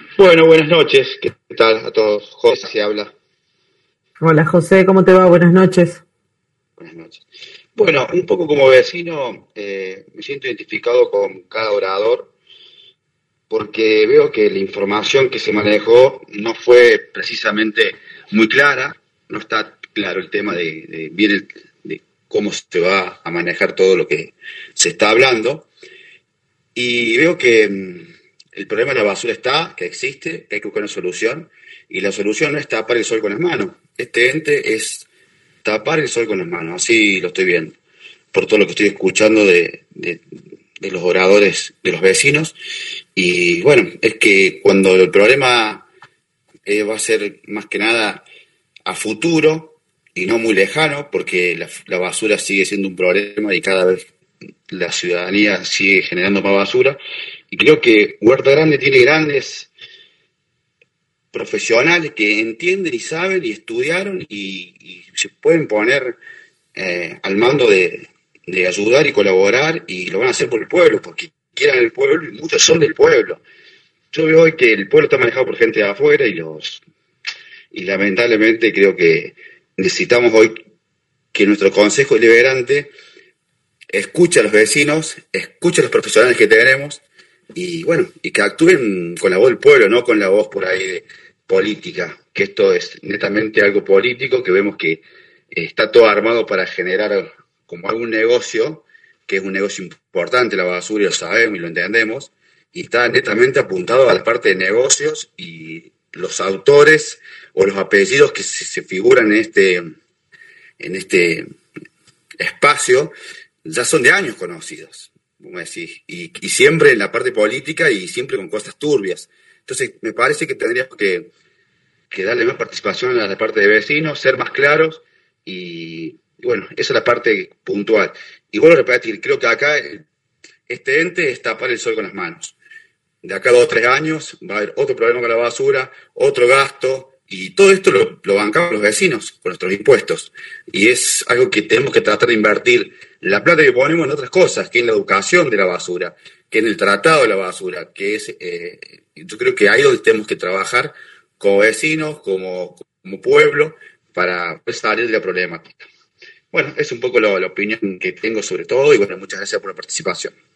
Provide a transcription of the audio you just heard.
Bueno, buenas noches. ¿Qué tal a todos? José se habla. Hola José, ¿cómo te va? Buenas noches. Buenas noches. Bueno, un poco como vecino, me siento identificado con cada orador porque veo que la información que se manejó no fue precisamente muy clara, no está claro el tema de cómo se va a manejar todo lo que se está hablando. Y veo que el problema de la basura está, que existe, que hay que buscar una solución, y la solución no es tapar el sol con las manos. Este ente es tapar el sol con las manos, así lo estoy viendo, por todo lo que estoy escuchando de los oradores, de los vecinos. Y bueno, es que cuando el problema va a ser más que nada a futuro y no muy lejano, porque la basura sigue siendo un problema y cada vez la ciudadanía sigue generando más basura. Y creo que Huerta Grande tiene grandes profesionales que entienden y saben y estudiaron y se pueden poner al mando de ayudar y colaborar y lo van a hacer por el pueblo, porque quieran el pueblo y muchos son del pueblo. Yo veo hoy que el pueblo está manejado por gente de afuera y lamentablemente creo que necesitamos hoy que nuestro Consejo Deliberante escuche a los vecinos, escuche a los profesionales que tenemos y bueno, y que actúen con la voz del pueblo, no con la voz por ahí de política, que esto es netamente algo político, que vemos que está todo armado para generar como algún negocio, que es un negocio importante, la basura, lo sabemos y lo entendemos, y está netamente apuntado a la parte de negocios y los autores o los apellidos que se figuran en este espacio ya son de años conocidos, como decís, y siempre en la parte política y siempre con cosas turbias. Entonces, me parece que tendríamos que darle más participación a la parte de vecinos, ser más claros y bueno, esa es la parte puntual. Y vuelvo a repetir, creo que acá este ente es tapar el sol con las manos. De acá a 2 o 3 años va a haber otro problema con la basura, otro gasto, y todo esto lo bancamos los vecinos con nuestros impuestos. Y es algo que tenemos que tratar de invertir la plata que ponemos en otras cosas, que en la educación de la basura, que en el tratado de la basura, que es, yo creo que ahí es donde tenemos que trabajar como vecinos, como pueblo, para salir de la problemática. Bueno, es un poco la opinión que tengo sobre todo, y bueno, muchas gracias por la participación.